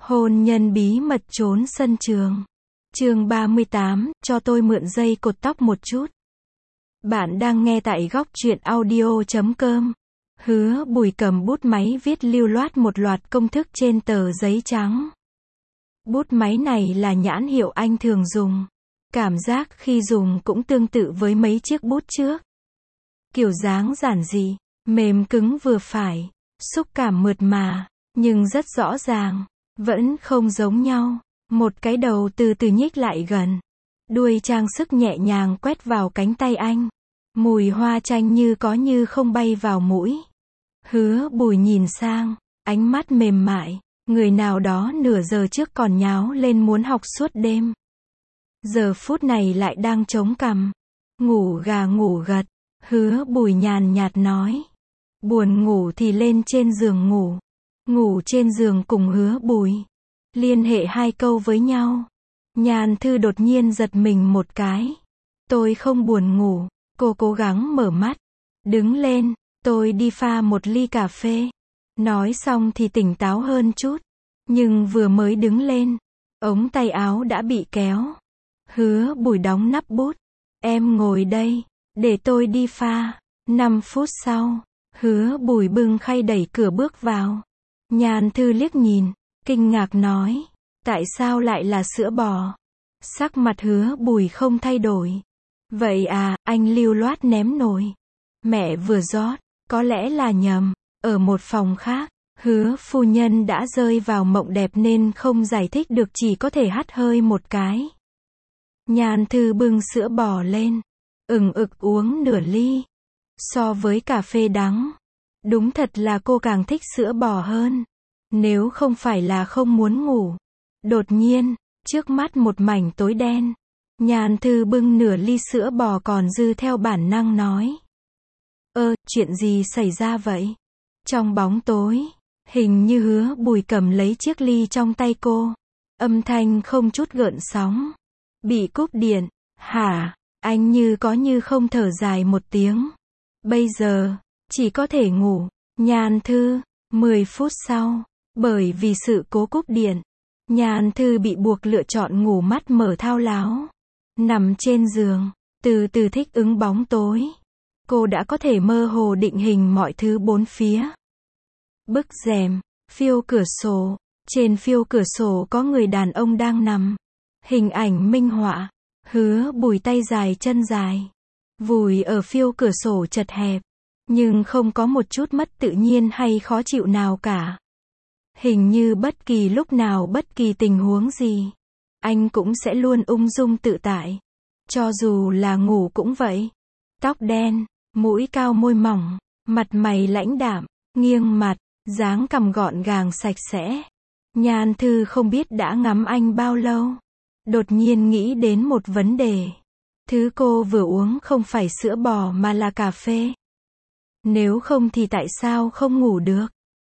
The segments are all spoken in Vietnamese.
Hôn nhân bí mật trốn sân trường. Chương 38, cho tôi mượn dây cột tóc một chút. Bạn đang nghe tại góc truyện audio.com. Hứa Bùi cầm bút máy viết lưu loát một loạt công thức trên tờ giấy trắng. Bút máy này là nhãn hiệu anh thường dùng. Cảm giác khi dùng cũng tương tự với mấy chiếc bút trước. Kiểu dáng giản dị, mềm cứng vừa phải, xúc cảm mượt mà, nhưng rất rõ ràng, vẫn không giống nhau. Một cái đầu từ từ nhích lại gần. Đuôi trang sức nhẹ nhàng quét vào cánh tay anh. Mùi hoa chanh như có như không bay vào mũi. Hứa Bùi nhìn sang, ánh mắt mềm mại. Người nào đó nửa giờ trước còn nháo lên muốn học suốt đêm. Giờ phút này lại đang chống cằm. Ngủ gà ngủ gật. Hứa Bùi nhàn nhạt nói. Buồn ngủ thì lên trên giường ngủ. Ngủ trên giường cùng Hứa Bùi. Liên hệ hai câu với nhau. Nhàn Thư đột nhiên giật mình một cái. Tôi không buồn ngủ. Cô cố gắng mở mắt. Đứng lên, tôi đi pha một ly cà phê. Nói xong thì tỉnh táo hơn chút. Nhưng vừa mới đứng lên, ống tay áo đã bị kéo. Hứa Bùi đóng nắp bút. Em ngồi đây, để tôi đi pha. 5 phút sau, Hứa Bùi bưng khay đẩy cửa bước vào. Nhàn Thư liếc nhìn, kinh ngạc nói. Tại sao lại là sữa bò? Sắc mặt Hứa Bùi không thay đổi. Vậy à, anh lưu loát ném nồi. Mẹ vừa rót, có lẽ là nhầm. Ở một phòng khác, Hứa phu nhân đã rơi vào mộng đẹp nên không giải thích được, chỉ có thể hắt hơi một cái. Nhàn Thư bưng sữa bò lên, ừng ực uống nửa ly. So với cà phê đắng, đúng thật là cô càng thích sữa bò hơn. Nếu không phải là không muốn ngủ. Đột nhiên, trước mắt một mảnh tối đen. Nhàn Thư bưng nửa ly sữa bò còn dư theo bản năng nói. Chuyện gì xảy ra vậy? Trong bóng tối, hình như Hứa Bùi cầm lấy chiếc ly trong tay cô. Âm thanh không chút gợn sóng. Bị cúp điện, hả? Anh như có như không thở dài một tiếng. Bây giờ, chỉ có thể ngủ. Nhàn Thư, 10 phút sau, bởi vì sự cố cúp điện, Nhàn Thư bị buộc lựa chọn ngủ mắt mở thao láo. Nằm trên giường, từ từ thích ứng bóng tối. Cô đã có thể mơ hồ định hình mọi thứ bốn phía. Bức rèm, phiêu cửa sổ. Trên phiêu cửa sổ có người đàn ông đang nằm. Hình ảnh minh họa. Hứa Bùi tay dài chân dài. Vùi ở phiêu cửa sổ chật hẹp. Nhưng không có một chút mất tự nhiên hay khó chịu nào cả. Hình như bất kỳ lúc nào bất kỳ tình huống gì, anh cũng sẽ luôn ung dung tự tại. Cho dù là ngủ cũng vậy. Tóc đen, mũi cao môi mỏng, mặt mày lãnh đạm, nghiêng mặt, dáng cằm gọn gàng sạch sẽ. Nhàn Thư không biết đã ngắm anh bao lâu. Đột nhiên nghĩ đến một vấn đề. Thứ cô vừa uống không phải sữa bò mà là cà phê. Nếu không thì tại sao không ngủ được?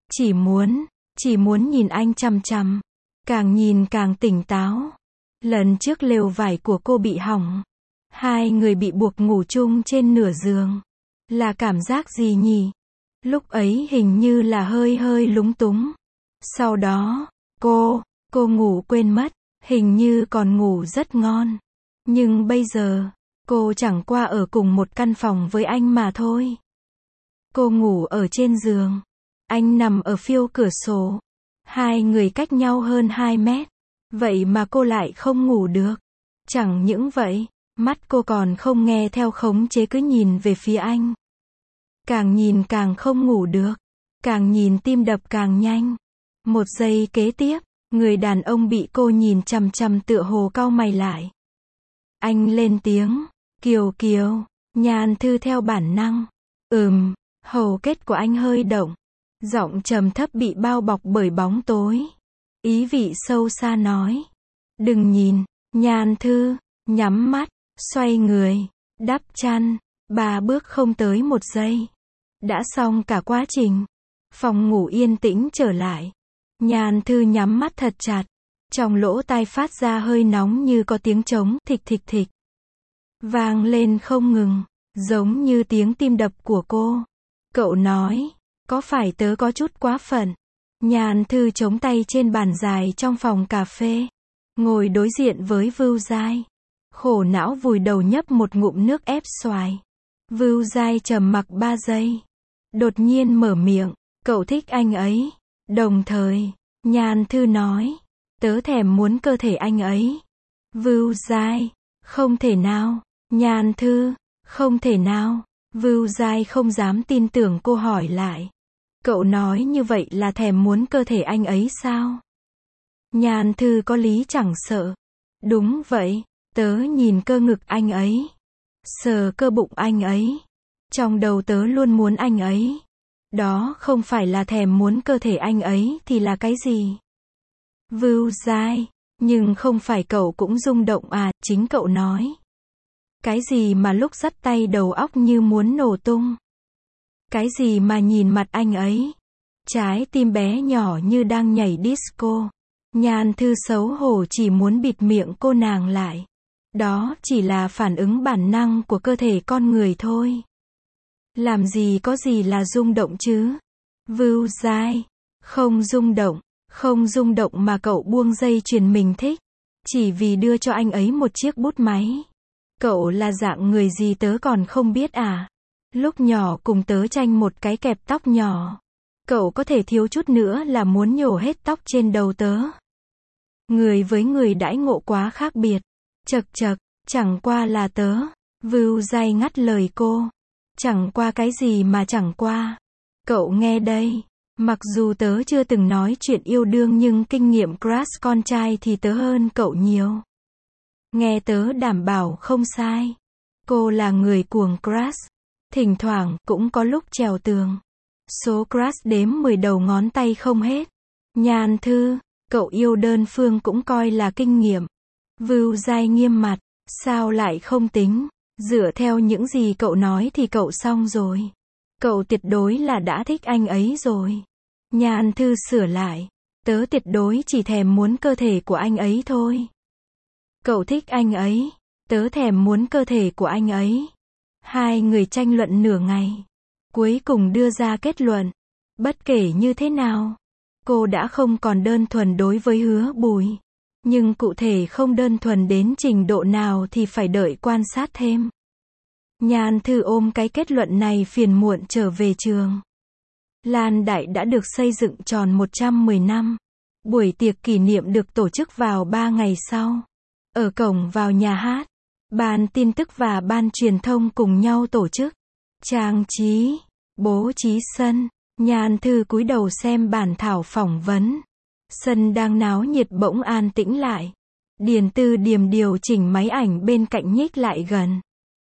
Chỉ muốn nhìn anh chằm chằm. Càng nhìn càng tỉnh táo. Lần trước lều vải của cô bị hỏng. Hai người bị buộc ngủ chung trên nửa giường. Là cảm giác gì nhỉ? Lúc ấy hình như là hơi lúng túng. Sau đó, cô ngủ quên mất. Hình như còn ngủ rất ngon. Nhưng bây giờ, cô chẳng qua ở cùng một căn phòng với anh mà thôi. Cô ngủ ở trên giường. Anh nằm ở phiêu cửa sổ. Hai người cách nhau hơn 2 mét. Vậy mà cô lại không ngủ được. Chẳng những vậy, mắt cô còn không nghe theo khống chế cứ nhìn về phía anh. Càng nhìn càng không ngủ được. Càng nhìn tim đập càng nhanh. Một giây kế tiếp, người đàn ông bị cô nhìn chằm chằm tựa hồ cau mày lại. Anh lên tiếng. Kiều Kiều. Nhàn Thư theo bản năng. Hầu kết của anh hơi động. Giọng trầm thấp bị bao bọc bởi bóng tối. Ý vị sâu xa nói. Đừng nhìn. Nhàn Thư nhắm mắt, xoay người, đắp chăn. 3 bước không tới 1 giây. Đã xong cả quá trình. Phòng ngủ yên tĩnh trở lại. Nhàn Thư nhắm mắt thật chặt. Trong lỗ tai phát ra hơi nóng như có tiếng trống thịch thịch thịch. Vang lên không ngừng. Giống như tiếng tim đập của cô. Cậu nói. Có phải tớ có chút quá phận? Nhan Thư chống tay trên bàn dài trong phòng cà phê, ngồi đối diện với Vưu Giai. Khổ não vùi đầu nhấp một ngụm nước ép xoài. Vưu Giai trầm mặc 3 giây. Đột nhiên mở miệng, cậu thích anh ấy. Đồng thời, Nhan Thư nói, tớ thèm muốn cơ thể anh ấy. Vưu Giai, không thể nào. Nhan Thư, không thể nào. Vưu Giai không dám tin tưởng cô hỏi lại. Cậu nói như vậy là thèm muốn cơ thể anh ấy sao? Nhan Thư có lý chẳng sợ. Đúng vậy, tớ nhìn cơ ngực anh ấy. Sờ cơ bụng anh ấy. Trong đầu tớ luôn muốn anh ấy. Đó không phải là thèm muốn cơ thể anh ấy thì là cái gì? Vưu Giai, nhưng không phải cậu cũng rung động à, chính cậu nói. Cái gì mà lúc dắt tay đầu óc như muốn nổ tung? Cái gì mà nhìn mặt anh ấy? Trái tim bé nhỏ như đang nhảy disco. Nhan Thư xấu hổ chỉ muốn bịt miệng cô nàng lại. Đó chỉ là phản ứng bản năng của cơ thể con người thôi. Làm gì có gì là rung động chứ? Vưu Giai, không rung động mà cậu buông dây chuyền mình thích. Chỉ vì đưa cho anh ấy một chiếc bút máy. Cậu là dạng người gì tớ còn không biết à? Lúc nhỏ cùng tớ tranh một cái kẹp tóc nhỏ. Cậu có thể thiếu chút nữa là muốn nhổ hết tóc trên đầu tớ. Người với người đãi ngộ quá khác biệt. Chậc chậc, chẳng qua là tớ. Vưu Giai ngắt lời cô. Chẳng qua cái gì mà chẳng qua. Cậu nghe đây. Mặc dù tớ chưa từng nói chuyện yêu đương nhưng kinh nghiệm crush con trai thì tớ hơn cậu nhiều. Nghe tớ đảm bảo không sai. Cô là người cuồng crush. Thỉnh thoảng cũng có lúc trèo tường. Số crush đếm 10 đầu ngón tay không hết. Nhan Thư, cậu yêu đơn phương cũng coi là kinh nghiệm. Vưu Giai nghiêm mặt. Sao lại không tính? Dựa theo những gì cậu nói thì cậu xong rồi. Cậu tuyệt đối là đã thích anh ấy rồi. Nhan Thư sửa lại. Tớ tuyệt đối chỉ thèm muốn cơ thể của anh ấy thôi. Cậu thích anh ấy. Tớ thèm muốn cơ thể của anh ấy. Hai người tranh luận nửa ngày. Cuối cùng đưa ra kết luận. Bất kể như thế nào, cô đã không còn đơn thuần đối với Hứa Bùi. Nhưng cụ thể không đơn thuần đến trình độ nào thì phải đợi quan sát thêm. Nhan Thư ôm cái kết luận này phiền muộn trở về trường. Lan Đại đã được xây dựng tròn 110 năm. Buổi tiệc kỷ niệm được tổ chức vào 3 ngày sau. Ở cổng vào nhà hát, ban tin tức và ban truyền thông cùng nhau tổ chức. Trang trí, bố trí sân. Nhan Thư cúi đầu xem bản thảo phỏng vấn. Sân đang náo nhiệt bỗng an tĩnh lại. Điền Tư Điềm điều chỉnh máy ảnh bên cạnh nhích lại gần.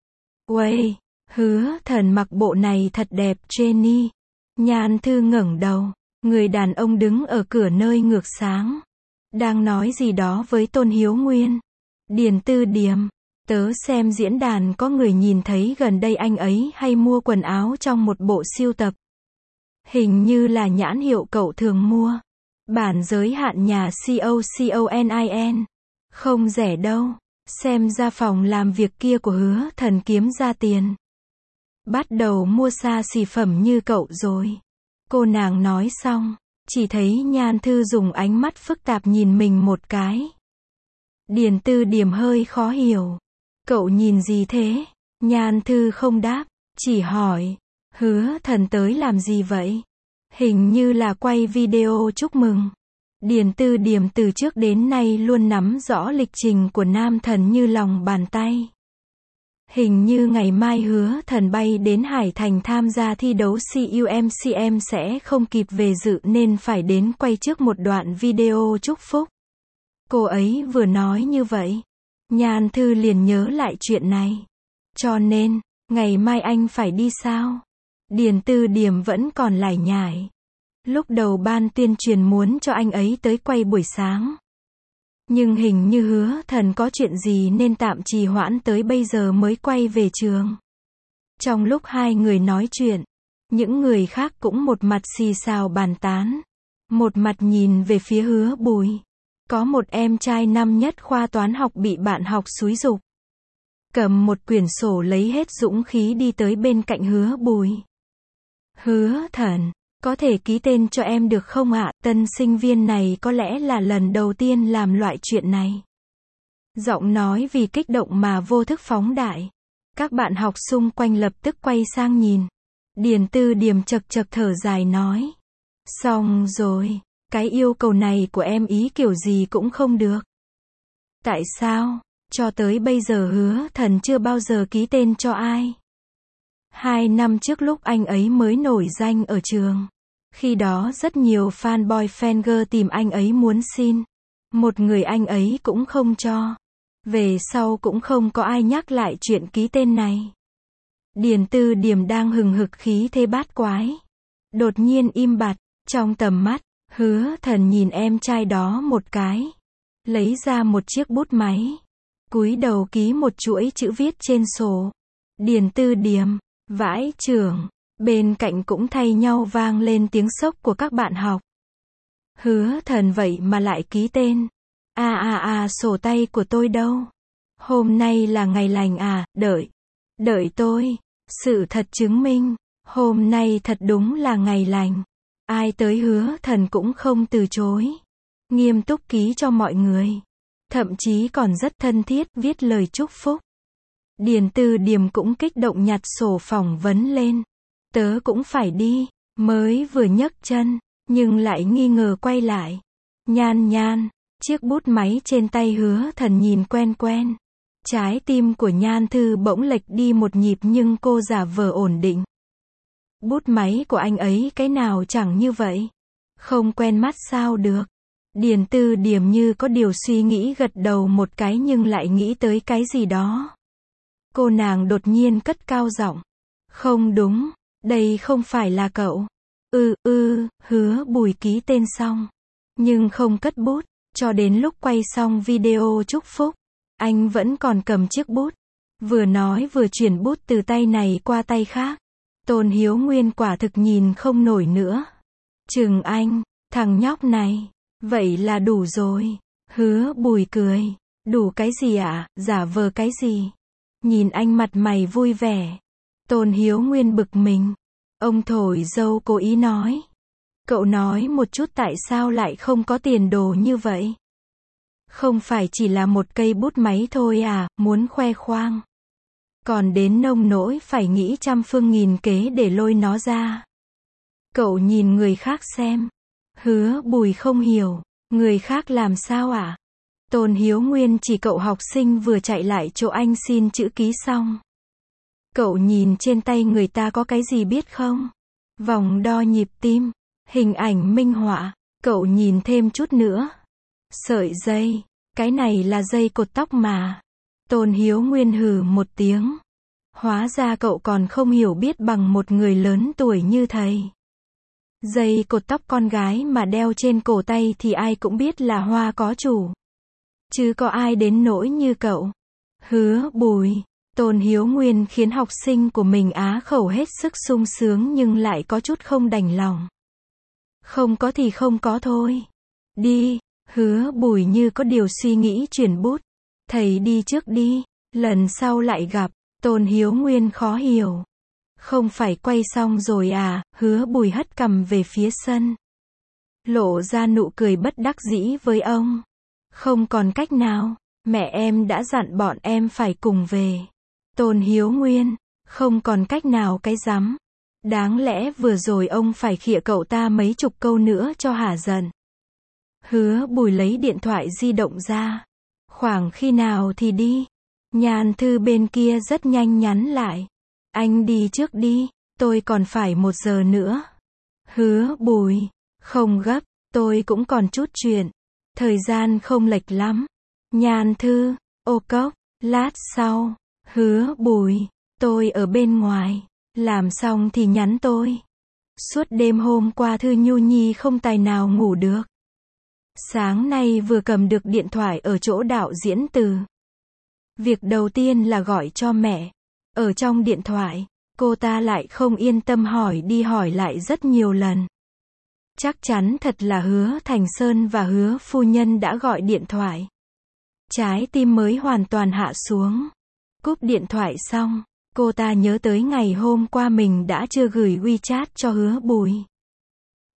Uầy, Hứa Thần mặc bộ này thật đẹp Jenny. Nhan Thư ngẩng đầu. Người đàn ông đứng ở cửa nơi ngược sáng. Đang nói gì đó với Tôn Hiếu Nguyên. Điền Tư Điềm, tớ xem diễn đàn có người nhìn thấy gần đây anh ấy hay mua quần áo trong một bộ sưu tập. Hình như là nhãn hiệu cậu thường mua. Bản giới hạn nhà COCONIN. Không rẻ đâu. Xem ra phòng làm việc kia của Hứa Thần kiếm ra tiền. Bắt đầu mua xa xỉ phẩm như cậu rồi. Cô nàng nói xong, chỉ thấy Nhan Thư dùng ánh mắt phức tạp nhìn mình một cái. Điền Tư Điềm hơi khó hiểu. Cậu nhìn gì thế? Nhan Thư không đáp, chỉ hỏi. Hứa Thần tới làm gì vậy? Hình như là quay video chúc mừng. Điền Tư Điềm từ trước đến nay luôn nắm rõ lịch trình của nam thần như lòng bàn tay. Hình như ngày mai Hứa Thần bay đến Hải Thành tham gia thi đấu CUMCM sẽ không kịp về dự nên phải đến quay trước một đoạn video chúc phúc. Cô ấy vừa nói như vậy. Nhan Thư liền nhớ lại chuyện này. Cho nên, ngày mai anh phải đi sao? Điền Tư Điềm vẫn còn lải nhải. Lúc đầu ban tuyên truyền muốn cho anh ấy tới quay buổi sáng. Nhưng hình như Hứa Thần có chuyện gì nên tạm trì hoãn tới bây giờ mới quay về trường. Trong lúc hai người nói chuyện, những người khác cũng một mặt xì xào bàn tán. Một mặt nhìn về phía Hứa Bùi. Có một em trai năm nhất khoa toán học bị bạn học xúi giục. Cầm một quyển sổ lấy hết dũng khí đi tới bên cạnh Hứa Bùi. Hứa Thần, Có thể ký tên cho em được không ạ? Tân sinh viên này có lẽ là lần đầu tiên làm loại chuyện này. Giọng nói vì kích động mà vô thức phóng đại. Các bạn học xung quanh lập tức quay sang nhìn. Điền Tư Điềm chật chật thở dài nói. Xong rồi, cái yêu cầu này của em ý kiểu gì cũng không được. Tại sao? Cho tới bây giờ Hứa Thần chưa bao giờ ký tên cho ai. 2 năm trước lúc anh ấy mới nổi danh ở trường. Khi đó rất nhiều fanboy fangirl tìm anh ấy muốn xin. Một người anh ấy cũng không cho. Về sau cũng không có ai nhắc lại chuyện ký tên này. Điền Tư Điềm đang hừng hực khí thế bát quái. Đột nhiên im bặt, trong tầm mắt, Hứa Thần nhìn em trai đó một cái. Lấy ra một chiếc bút máy. Cúi đầu ký một chuỗi chữ viết trên sổ. Điền Tư Điềm, vãi chưởng. Bên cạnh cũng thay nhau vang lên tiếng sốc của các bạn học. Hứa Thần vậy mà lại ký tên. Sổ tay của tôi đâu? Hôm nay là ngày lành à, đợi tôi. Sự thật chứng minh, hôm nay thật đúng là ngày lành. Ai tới Hứa Thần cũng không từ chối. Nghiêm túc ký cho mọi người. Thậm chí còn rất thân thiết viết lời chúc phúc. Điền Tư Điềm cũng kích động nhặt sổ phỏng vấn lên. Tớ cũng phải đi, mới vừa nhấc chân, nhưng lại nghi ngờ quay lại. Nhan, chiếc bút máy trên tay Hứa Thần nhìn quen quen. Trái tim của Nhan Thư bỗng lệch đi một nhịp nhưng cô giả vờ ổn định. Bút máy của anh ấy cái nào chẳng như vậy. Không quen mắt sao được. Điền Tư Điềm như có điều suy nghĩ gật đầu một cái nhưng lại nghĩ tới cái gì đó. Cô nàng đột nhiên cất cao giọng. Không đúng, đây không phải là cậu. Hứa Bùi ký tên xong. Nhưng không cất bút, cho đến lúc quay xong video chúc phúc. Anh vẫn còn cầm chiếc bút. Vừa nói vừa chuyển bút từ tay này qua tay khác. Tôn Hiếu Nguyên quả thực nhìn không nổi nữa. Chừng anh, thằng nhóc này. Vậy là đủ rồi. Hứa Bùi cười. Đủ cái gì ạ? Giả vờ cái gì? Nhìn anh mặt mày vui vẻ. Tôn Hiếu Nguyên bực mình. Ông thổi dâu cố ý nói. Cậu nói một chút tại sao lại không có tiền đồ như vậy? Không phải chỉ là một cây bút máy thôi à, muốn khoe khoang. Còn đến nông nỗi phải nghĩ trăm phương nghìn kế để lôi nó ra. Cậu nhìn người khác xem. Hứa Bùi không hiểu. Người khác làm sao ạ? Tôn Hiếu Nguyên chỉ cậu học sinh vừa chạy lại chỗ anh xin chữ ký xong. Cậu nhìn trên tay người ta có cái gì biết không? Vòng đo nhịp tim. Hình ảnh minh họa. Cậu nhìn thêm chút nữa. Sợi dây. Cái này là dây cột tóc mà. Tôn Hiếu Nguyên hừ một tiếng. Hóa ra cậu còn không hiểu biết bằng một người lớn tuổi như thầy. Dây cột tóc con gái mà đeo trên cổ tay thì ai cũng biết là hoa có chủ. Chứ có ai đến nỗi như cậu. Hứa Bùi. Tôn Hiếu Nguyên khiến học sinh của mình á khẩu hết sức sung sướng nhưng lại có chút không đành lòng. Không có thì không có thôi. Đi. Hứa Bùi như có điều suy nghĩ chuyển bút. Thầy đi trước đi. Lần sau lại gặp. Tôn Hiếu Nguyên khó hiểu. Không phải quay xong rồi à? Hứa Bùi hất cằm về phía sân. Lộ ra nụ cười bất đắc dĩ với ông. Không còn cách nào. Mẹ em đã dặn bọn em phải cùng về. Tôn Hiếu Nguyên. Không còn cách nào cái rắm. Đáng lẽ vừa rồi ông phải khịa cậu ta mấy chục câu nữa cho hả giận. Hứa Bùi lấy điện thoại di động ra. Khoảng khi nào thì đi? Nhan Thư bên kia rất nhanh nhắn lại. Anh đi trước đi, tôi còn phải 1 giờ nữa. Hứa Bùi. Không gấp, tôi cũng còn chút chuyện. Thời gian không lệch lắm. Nhan Thư. Ô cốc, lát sau. Hứa Bùi. Tôi ở bên ngoài. Làm xong thì nhắn tôi. Suốt đêm hôm qua Thư Nhu Nhi không tài nào ngủ được. Sáng nay vừa cầm được điện thoại ở chỗ đạo diễn Từ. Việc đầu tiên là gọi cho mẹ. Ở trong điện thoại, cô ta lại không yên tâm hỏi đi hỏi lại rất nhiều lần. Chắc chắn thật là Hứa Thành Sơn và Hứa phu nhân đã gọi điện thoại. Trái tim mới hoàn toàn hạ xuống. Cúp điện thoại xong, cô ta nhớ tới ngày hôm qua mình đã chưa gửi WeChat cho Hứa Bùi.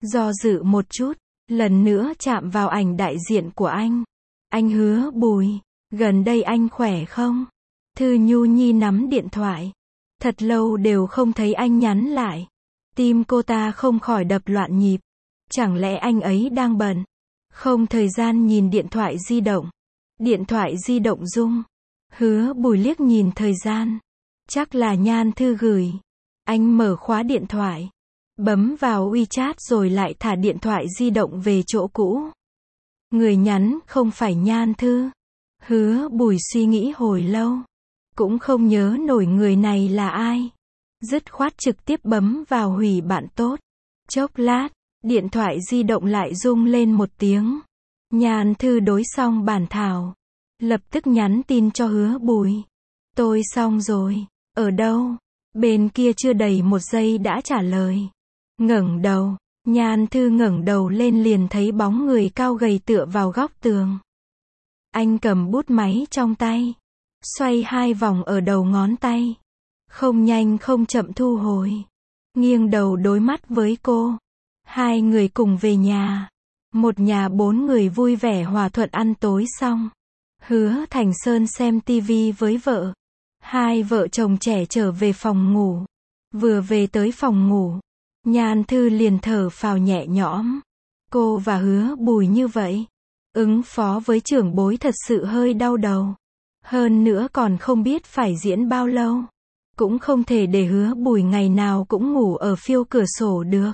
Do dự một chút, lần nữa chạm vào ảnh đại diện của anh. Anh Hứa Bùi, gần đây anh khỏe không? Thư Nhu Nhi nắm điện thoại. Thật lâu đều không thấy anh nhắn lại. Tim cô ta không khỏi đập loạn nhịp. Chẳng lẽ anh ấy đang bận? Không thời gian nhìn điện thoại di động. Điện thoại di động rung. Hứa Bùi liếc nhìn thời gian. Chắc là Nhan Thư gửi. Anh mở khóa điện thoại. Bấm vào WeChat rồi lại thả điện thoại di động về chỗ cũ. Người nhắn không phải Nhan Thư. Hứa Bùi suy nghĩ hồi lâu. Cũng không nhớ nổi người này là ai. Dứt khoát trực tiếp bấm vào hủy bạn tốt. Chốc lát, điện thoại di động lại rung lên một tiếng. Nhan Thư đối xong bản thảo. Lập tức nhắn tin cho Hứa Bùi. Tôi xong rồi. Ở đâu? Bên kia chưa đầy một giây đã trả lời. Ngẩng đầu. Nhan Thư ngẩng đầu lên liền thấy bóng người cao gầy tựa vào góc tường. Anh cầm bút máy trong tay. Xoay 2 vòng ở đầu ngón tay. Không nhanh không chậm thu hồi. Nghiêng đầu đối mắt với cô. 2 người cùng về nhà. Một nhà 4 người vui vẻ hòa thuận ăn tối xong. Hứa Thành Sơn xem tivi với vợ. 2 vợ chồng trẻ trở về phòng ngủ. Vừa về tới phòng ngủ, Nhan Thư liền thở phào nhẹ nhõm. Cô và Hứa Bùi như vậy, ứng phó với trưởng bối thật sự hơi đau đầu. Hơn nữa còn không biết phải diễn bao lâu. Cũng không thể để Hứa Bùi ngày nào cũng ngủ ở phiêu cửa sổ được.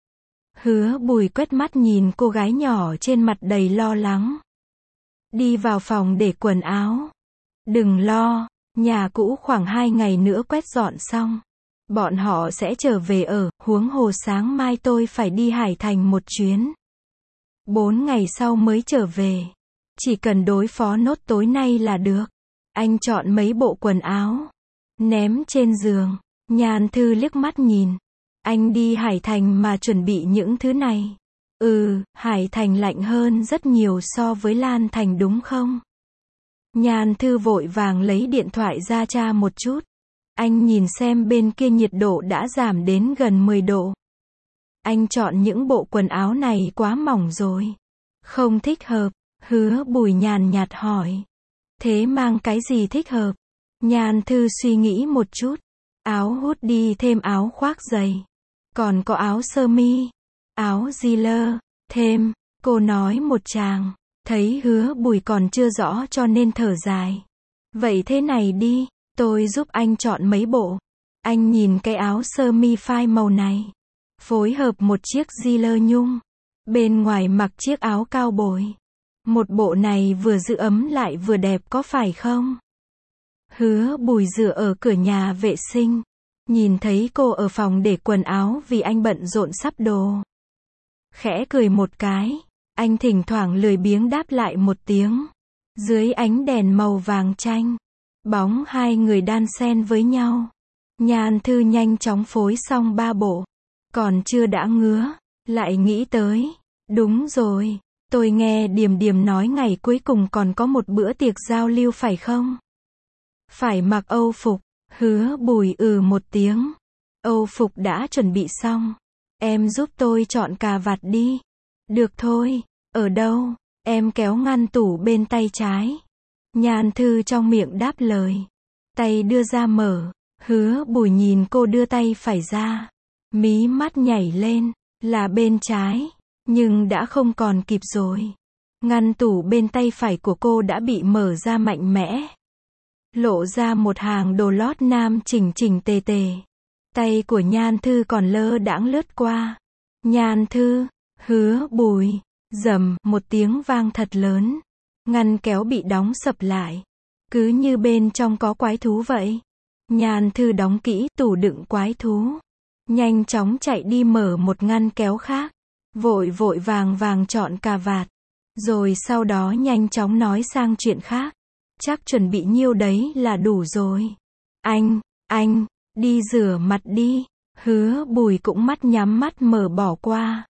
Hứa Bùi quét mắt nhìn cô gái nhỏ trên mặt đầy lo lắng. Đi vào phòng để quần áo. Đừng lo, nhà cũ khoảng 2 ngày nữa quét dọn xong. Bọn họ sẽ trở về ở, huống hồ sáng mai tôi phải đi Hải Thành một chuyến. 4 ngày sau mới trở về. Chỉ cần đối phó nốt tối nay là được. Anh chọn mấy bộ quần áo. Ném trên giường. Nhan Thư liếc mắt nhìn. Anh đi Hải Thành mà chuẩn bị những thứ này. Hải Thành lạnh hơn rất nhiều so với Lan Thành đúng không? Nhan Thư vội vàng lấy điện thoại ra tra một chút. Anh nhìn xem bên kia nhiệt độ đã giảm đến gần 10 độ. Anh chọn những bộ quần áo này quá mỏng rồi. Không thích hợp. Hứa Bùi nhàn nhạt hỏi. Thế mang cái gì thích hợp? Nhan Thư suy nghĩ một chút. Áo hoodie thêm áo khoác dày. Còn có áo sơ mi. Áo jean thêm. Cô nói một tràng. Thấy Hứa Bùi còn chưa rõ cho nên thở dài. Vậy thế này đi. Tôi giúp anh chọn mấy bộ. Anh nhìn cái áo sơ mi phai màu này. Phối hợp một chiếc jean nhung. Bên ngoài mặc chiếc áo cao bồi. Một bộ này vừa giữ ấm lại vừa đẹp có phải không? Hứa Bùi dựa ở cửa nhà vệ sinh. Nhìn thấy cô ở phòng để quần áo vì anh bận rộn sắp đồ. Khẽ cười một cái. Anh thỉnh thoảng lười biếng đáp lại một tiếng. Dưới ánh đèn màu vàng chanh. Bóng 2 người đan xen với nhau. Nhan Thư nhanh chóng phối xong 3 bộ. Còn chưa đã ngứa. Lại nghĩ tới. Đúng rồi. Tôi nghe Điềm Điềm nói ngày cuối cùng còn có một bữa tiệc giao lưu phải không? Phải mặc Âu phục. Hứa Bùi một tiếng. Âu phục đã chuẩn bị xong. Em giúp tôi chọn cà vạt đi. Được thôi. Ở đâu? Em kéo ngăn tủ bên tay trái. Nhan Thư trong miệng đáp lời. Tay đưa ra mở. Hứa Bùi nhìn cô đưa tay phải ra. Mí mắt nhảy lên. Là bên trái. Nhưng đã không còn kịp rồi. Ngăn tủ bên tay phải của cô đã bị mở ra mạnh mẽ. Lộ ra một hàng đồ lót nam chỉnh chỉnh tề tề. Tay của Nhan Thư còn lơ đãng lướt qua. Nhan Thư, Hứa Bùi, rầm, một tiếng vang thật lớn. Ngăn kéo bị đóng sập lại. Cứ như bên trong có quái thú vậy. Nhan Thư đóng kỹ tủ đựng quái thú. Nhanh chóng chạy đi mở một ngăn kéo khác. Vội vội vàng vàng chọn cà vạt. Rồi sau đó nhanh chóng nói sang chuyện khác. Chắc chuẩn bị nhiêu đấy là đủ rồi. Anh, đi rửa mặt đi. Hứa Bùi cũng mắt nhắm mắt mở bỏ qua.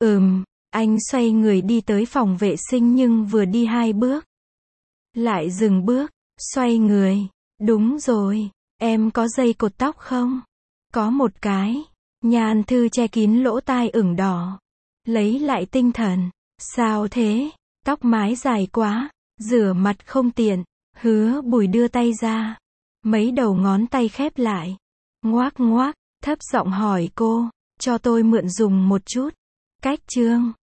Anh xoay người đi tới phòng vệ sinh nhưng vừa đi 2 bước. Lại dừng bước, xoay người. Đúng rồi, em có dây cột tóc không? Có một cái. Nhan Thư che kín lỗ tai ửng đỏ. Lấy lại tinh thần. Sao thế? Tóc mái dài quá. Rửa mặt không tiện. Hứa Bùi đưa tay ra. Mấy đầu ngón tay khép lại. Ngoác ngoác, thấp giọng hỏi cô. Cho tôi mượn dùng một chút. Cách chương.